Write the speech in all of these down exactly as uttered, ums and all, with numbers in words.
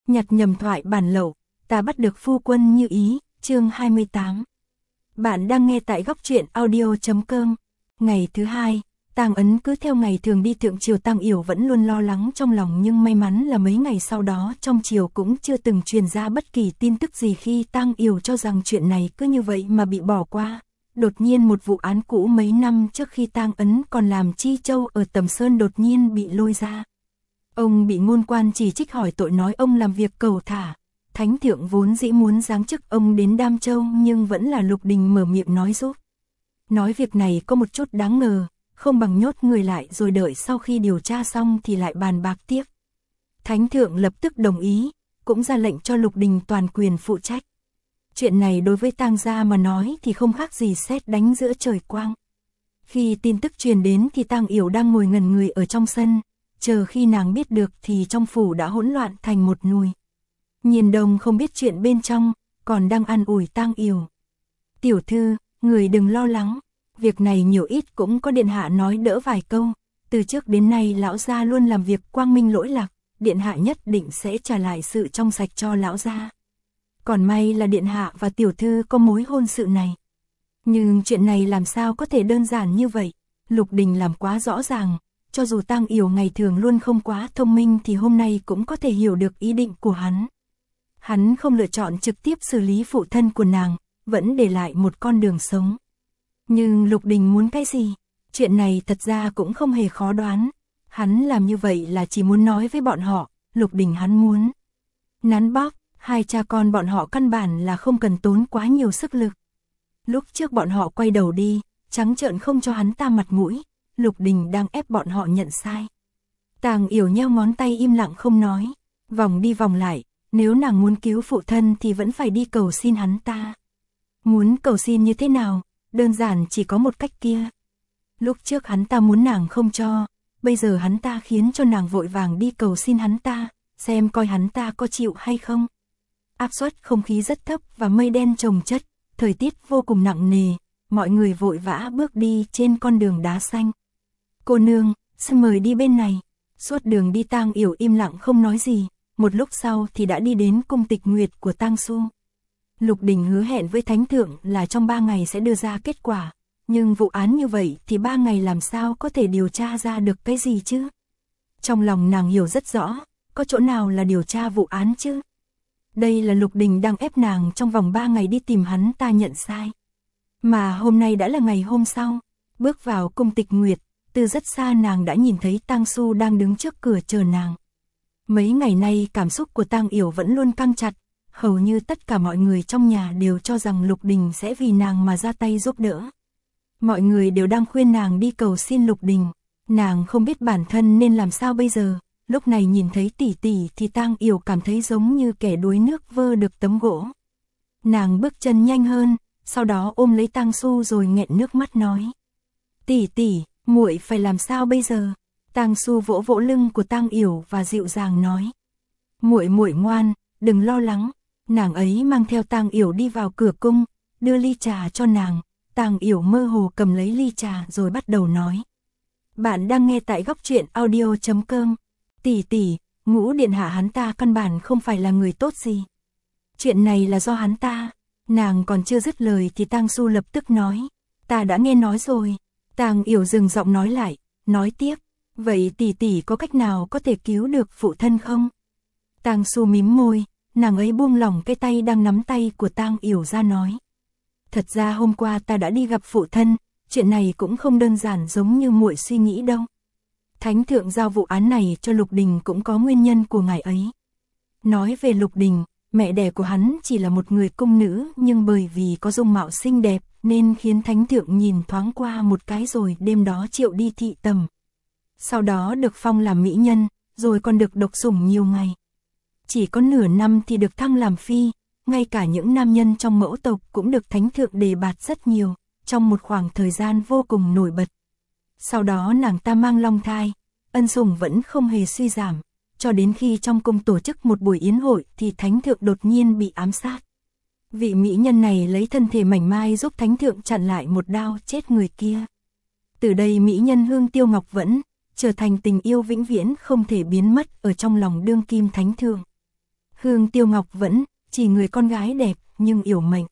nhặt nhầm thoại bản lậu, ta bắt được phu quân như ý, chương hai mươi tám. Bạn đang nghe tại góc truyện audio chấm com. Ngày thứ hai, Tang Ấn cứ theo ngày thường đi thượng triều. Tang Yểu vẫn luôn lo lắng trong lòng, nhưng may mắn là mấy ngày sau đó trong triều cũng chưa từng truyền ra bất kỳ tin tức gì. Khi Tang Yểu cho rằng chuyện này cứ như vậy mà bị bỏ qua, đột nhiên một vụ án cũ mấy năm trước khi Tang Ấn còn làm chi châu ở Tầm Sơn đột nhiên bị lôi ra. Ông bị ngôn quan chỉ trích hỏi tội, nói ông làm việc cẩu thả. Thánh thượng vốn dĩ muốn giáng chức ông đến Đam Châu, nhưng vẫn là Lục Đình mở miệng nói giúp. Nói việc này có một chút đáng ngờ, không bằng nhốt người lại rồi đợi sau khi điều tra xong thì lại bàn bạc tiếp. Thánh thượng lập tức đồng ý, cũng ra lệnh cho Lục Đình toàn quyền phụ trách. Chuyện này đối với Tang gia mà nói thì không khác gì sét đánh giữa trời quang. Khi tin tức truyền đến thì Tang Yểu đang ngồi ngẩn người ở trong sân, chờ khi nàng biết được thì trong phủ đã hỗn loạn thành một nùi. Nhìn Đồng không biết chuyện bên trong, còn đang an ủi Tang Yểu. Tiểu thư, người đừng lo lắng, việc này nhiều ít cũng có điện hạ nói đỡ vài câu. Từ trước đến nay lão gia luôn làm việc quang minh lỗi lạc, điện hạ nhất định sẽ trả lại sự trong sạch cho lão gia. Còn may là điện hạ và tiểu thư có mối hôn sự này. Nhưng chuyện này làm sao có thể đơn giản như vậy? Lục Đình làm quá rõ ràng, cho dù Tang Yểu ngày thường luôn không quá thông minh thì hôm nay cũng có thể hiểu được ý định của hắn. Hắn không lựa chọn trực tiếp xử lý phụ thân của nàng, vẫn để lại một con đường sống. Nhưng Lục Đình muốn cái gì? Chuyện này thật ra cũng không hề khó đoán. Hắn làm như vậy là chỉ muốn nói với bọn họ, Lục Đình hắn muốn nắn bóp, hai cha con bọn họ căn bản là không cần tốn quá nhiều sức lực. Lúc trước bọn họ quay đầu đi, trắng trợn không cho hắn ta mặt mũi, Lục Đình đang ép bọn họ nhận sai. Tang Yểu nheo ngón tay im lặng không nói, vòng đi vòng lại, nếu nàng muốn cứu phụ thân thì vẫn phải đi cầu xin hắn ta. Muốn cầu xin như thế nào? Đơn giản chỉ có một cách kia. Lúc trước hắn ta muốn nàng không cho, bây giờ hắn ta khiến cho nàng vội vàng đi cầu xin hắn ta, xem coi hắn ta có chịu hay không. Áp suất không khí rất thấp và mây đen chồng chất, thời tiết vô cùng nặng nề, mọi người vội vã bước đi trên con đường đá xanh. Cô nương, xin mời đi bên này. Suốt đường đi Tang Yểu im lặng không nói gì, một lúc sau thì đã đi đến cung tịch nguyệt của Tang Xu. Lục Đình hứa hẹn với Thánh thượng là trong ba ngày sẽ đưa ra kết quả, nhưng vụ án như vậy thì ba ngày làm sao có thể điều tra ra được cái gì chứ? Trong lòng nàng hiểu rất rõ, có chỗ nào là điều tra vụ án chứ? Đây là Lục Đình đang ép nàng trong vòng ba ngày đi tìm hắn ta nhận sai. Mà hôm nay đã là ngày hôm sau, bước vào cung tịch nguyệt, từ rất xa nàng đã nhìn thấy Tang Xu đang đứng trước cửa chờ nàng. Mấy ngày nay cảm xúc của Tang Yểu vẫn luôn căng chặt, hầu như tất cả mọi người trong nhà đều cho rằng Lục Đình sẽ vì nàng mà ra tay giúp đỡ. Mọi người đều đang khuyên nàng đi cầu xin Lục Đình, nàng không biết bản thân nên làm sao bây giờ. Lúc này nhìn thấy tỷ tỷ thì Tang Yểu cảm thấy giống như kẻ đuối nước vơ được tấm gỗ. Nàng bước chân nhanh hơn, sau đó ôm lấy Tang Xu rồi nghẹn nước mắt nói: "Tỷ tỷ, muội phải làm sao bây giờ?" Tang Xu vỗ vỗ lưng của Tang Yểu và dịu dàng nói: "Muội muội ngoan, đừng lo lắng." Nàng ấy mang theo Tang Yểu đi vào cửa cung, đưa ly trà cho nàng. Tang Yểu mơ hồ cầm lấy ly trà rồi bắt đầu nói: "Bạn đang nghe tại góc truyện audio chấm com. Tỷ tỷ, Ngũ điện hạ hắn ta căn bản không phải là người tốt gì. Chuyện này là do hắn ta." Nàng còn chưa dứt lời thì Tang Xu lập tức nói: "Ta đã nghe nói rồi." Tang Yểu dừng giọng nói lại, nói tiếp: "Vậy tỷ tỷ có cách nào có thể cứu được phụ thân không?" Tang Xu mím môi, nàng ấy buông lỏng cái tay đang nắm tay của Tang Yểu ra nói: "Thật ra hôm qua ta đã đi gặp phụ thân, chuyện này cũng không đơn giản giống như muội suy nghĩ đâu. Thánh thượng giao vụ án này cho Lục Đình cũng có nguyên nhân của ngài ấy." Nói về Lục Đình, mẹ đẻ của hắn chỉ là một người cung nữ, nhưng bởi vì có dung mạo xinh đẹp nên khiến Thánh thượng nhìn thoáng qua một cái rồi đêm đó triệu đi thị tầm. Sau đó được phong làm mỹ nhân, rồi còn được độc sủng nhiều ngày. Chỉ có nửa năm thì được thăng làm phi, ngay cả những nam nhân trong mẫu tộc cũng được Thánh thượng đề bạt rất nhiều, trong một khoảng thời gian vô cùng nổi bật. Sau đó nàng ta mang long thai, ân sủng vẫn không hề suy giảm, cho đến khi trong cung tổ chức một buổi yến hội thì Thánh thượng đột nhiên bị ám sát. Vị mỹ nhân này lấy thân thể mảnh mai giúp Thánh thượng chặn lại một đao chết người kia. Từ đây mỹ nhân Hương Tiêu Ngọc Vẫn trở thành tình yêu vĩnh viễn không thể biến mất ở trong lòng đương kim Thánh thượng. Hương Tiêu Ngọc vẫn chỉ người con gái đẹp nhưng yểu mệnh.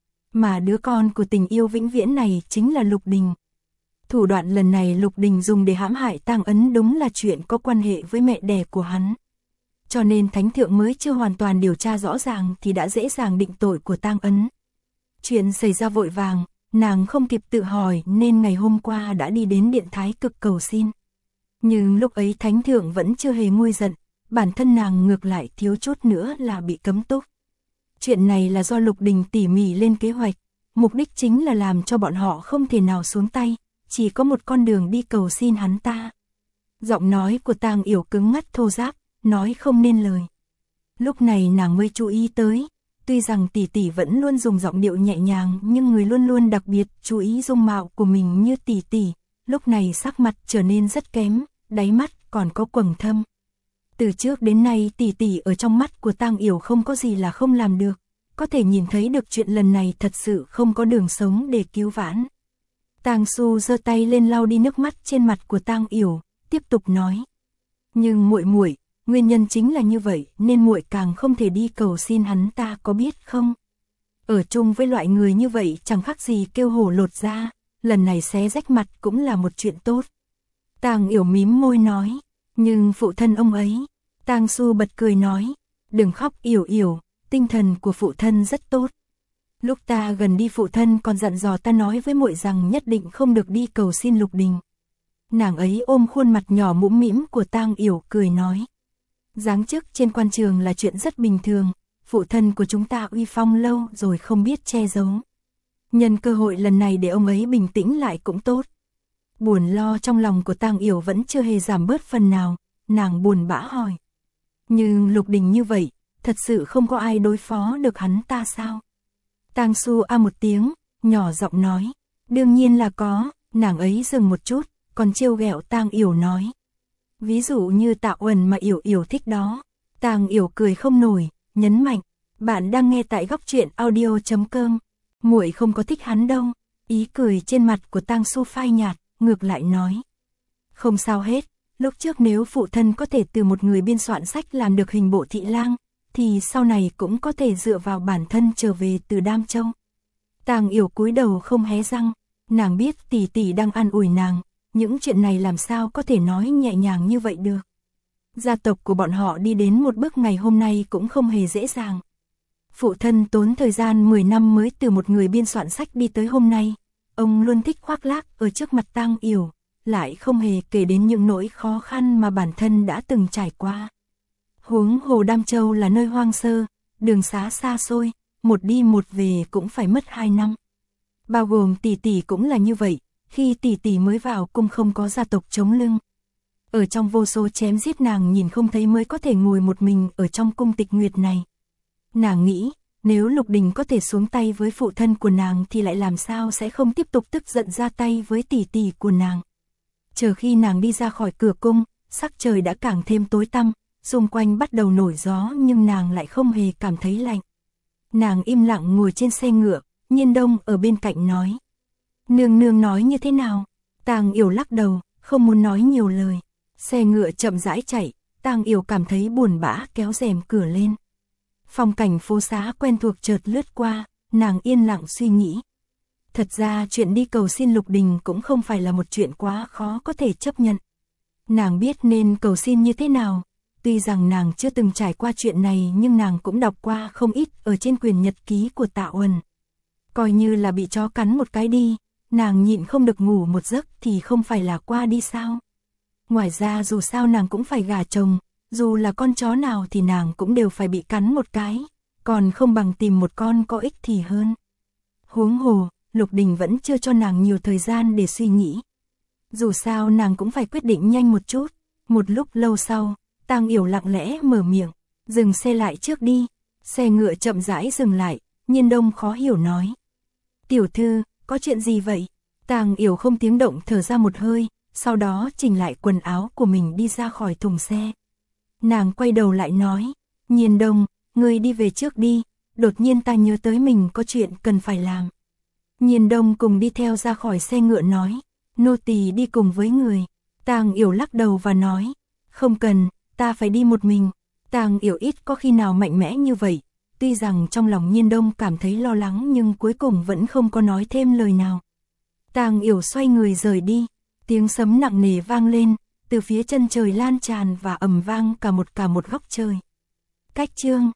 Mà đứa con của tình yêu vĩnh viễn này chính là Lục Đình. Thủ đoạn lần này Lục Đình dùng để hãm hại Tang Ấn đúng là chuyện có quan hệ với mẹ đẻ của hắn. Cho nên Thánh Thượng mới chưa hoàn toàn điều tra rõ ràng thì đã dễ dàng định tội của Tang Ấn. Chuyện xảy ra vội vàng, nàng không kịp tự hỏi nên ngày hôm qua đã đi đến Điện Thái Cực cầu xin. Nhưng lúc ấy Thánh Thượng vẫn chưa hề nguôi giận, bản thân nàng ngược lại thiếu chút nữa là bị cấm túc. Chuyện này là do Lục Đình tỉ mỉ lên kế hoạch, mục đích chính là làm cho bọn họ không thể nào xuống tay, chỉ có một con đường đi cầu xin hắn ta. Giọng nói của Tang Yểu cứng ngắt thô ráp, nói không nên lời. Lúc này nàng mới chú ý tới, tuy rằng tỷ tỷ vẫn luôn dùng giọng điệu nhẹ nhàng nhưng người luôn luôn đặc biệt chú ý dung mạo của mình như tỷ tỷ, lúc này sắc mặt trở nên rất kém, đáy mắt còn có quầng thâm. Từ trước đến nay tỷ tỷ ở trong mắt của Tang Yểu không có gì là không làm được, có thể nhìn thấy được chuyện lần này thật sự không có đường sống để cứu vãn. Tang Su giơ tay lên lau đi nước mắt trên mặt của Tang Yểu, tiếp tục nói: "Nhưng muội muội, nguyên nhân chính là như vậy nên muội càng không thể đi cầu xin hắn ta, có biết không? Ở chung với loại người như vậy chẳng khác gì kêu hổ lột da, lần này xé rách mặt cũng là một chuyện tốt." Tang Yểu mím môi nói: "Nhưng phụ thân ông ấy." Tang Su bật cười nói: "Đừng khóc Yểu Yểu, tinh thần của phụ thân rất tốt. Lúc ta gần đi phụ thân còn dặn dò ta nói với muội rằng nhất định không được đi cầu xin Lục Đình." Nàng ấy ôm khuôn mặt nhỏ mũm mĩm của Tang Yểu cười nói: "Giáng chức trên quan trường là chuyện rất bình thường, phụ thân của chúng ta uy phong lâu rồi không biết che giấu. Nhân cơ hội lần này để ông ấy bình tĩnh lại cũng tốt." Buồn lo trong lòng của Tang Yểu vẫn chưa hề giảm bớt phần nào, nàng buồn bã hỏi: "Nhưng Lục Đình như vậy, thật sự không có ai đối phó được hắn ta sao?" Tang Su a một tiếng, nhỏ giọng nói: "Đương nhiên là có." Nàng ấy dừng một chút, còn trêu ghẹo Tang Yểu nói: "Ví dụ như Tạ Uẩn mà Yểu Yểu thích đó." Tang Yểu cười không nổi, nhấn mạnh: "Bạn đang nghe tại góc truyện audio chấm com. Muội không có thích hắn đâu." Ý cười trên mặt của Tang Su phai nhạt, ngược lại nói: "Không sao hết, lúc trước nếu phụ thân có thể từ một người biên soạn sách làm được hình bộ thị lang, thì sau này cũng có thể dựa vào bản thân trở về từ Đam Châu." Tang Yểu cúi đầu không hé răng, nàng biết tỷ tỷ đang an ủi nàng, những chuyện này làm sao có thể nói nhẹ nhàng như vậy được. Gia tộc của bọn họ đi đến một bước ngày hôm nay cũng không hề dễ dàng. Phụ thân tốn thời gian mười năm mới từ một người biên soạn sách đi tới hôm nay, ông luôn thích khoác lác ở trước mặt Tang Yểu, lại không hề kể đến những nỗi khó khăn mà bản thân đã từng trải qua. Huống hồ Đam Châu là nơi hoang sơ, đường xá xa xôi, một đi một về cũng phải mất hai năm. Bao gồm tỷ tỷ cũng là như vậy, khi tỷ tỷ mới vào cung không có gia tộc chống lưng. Ở trong vô số chém giết nàng nhìn không thấy mới có thể ngồi một mình ở trong cung Tịch Nguyệt này. Nàng nghĩ, nếu Lục Đình có thể xuống tay với phụ thân của nàng thì lại làm sao sẽ không tiếp tục tức giận ra tay với tỷ tỷ của nàng. Chờ khi nàng đi ra khỏi cửa cung, sắc trời đã càng thêm tối tăm, xung quanh bắt đầu nổi gió nhưng nàng lại không hề cảm thấy lạnh. Nàng im lặng ngồi trên xe ngựa, Nhiên Đông ở bên cạnh nói: "Nương nương nói như thế nào?" Tang Yểu lắc đầu, không muốn nói nhiều lời. Xe ngựa chậm rãi chạy, Tang Yểu cảm thấy buồn bã kéo rèm cửa lên. Phong cảnh phố xá quen thuộc chợt lướt qua, nàng yên lặng suy nghĩ. Thật ra chuyện đi cầu xin Lục Đình cũng không phải là một chuyện quá khó có thể chấp nhận. Nàng biết nên cầu xin như thế nào, tuy rằng nàng chưa từng trải qua chuyện này nhưng nàng cũng đọc qua không ít ở trên quyển nhật ký của Tạ Uẩn. Coi như là bị chó cắn một cái đi, nàng nhịn không được ngủ một giấc thì không phải là qua đi sao. Ngoài ra dù sao nàng cũng phải gả chồng, dù là con chó nào thì nàng cũng đều phải bị cắn một cái, còn không bằng tìm một con có ích thì hơn. Huống hồ, Lục Đình vẫn chưa cho nàng nhiều thời gian để suy nghĩ. Dù sao nàng cũng phải quyết định nhanh một chút. Một lúc lâu sau, Tang Yểu lặng lẽ mở miệng: "Dừng xe lại trước đi." Xe ngựa chậm rãi dừng lại, Nhiên Đông khó hiểu nói: "Tiểu thư, có chuyện gì vậy?" Tang Yểu không tiếng động thở ra một hơi, sau đó chỉnh lại quần áo của mình đi ra khỏi thùng xe. Nàng quay đầu lại nói: "Nhiên Đông, ngươi đi về trước đi, đột nhiên ta nhớ tới mình có chuyện cần phải làm." Nhiên Đông cùng đi theo ra khỏi xe ngựa nói: "Nô tỳ đi cùng với người." Tang Yểu lắc đầu và nói: "Không cần, ta phải đi một mình." Tàng Yểu ít có khi nào mạnh mẽ như vậy, tuy rằng trong lòng Nhiên Đông cảm thấy lo lắng nhưng cuối cùng vẫn không có nói thêm lời nào. Tàng Yểu xoay người rời đi, tiếng sấm nặng nề vang lên, từ phía chân trời lan tràn và ầm vang cả một cả một góc trời. Cách chương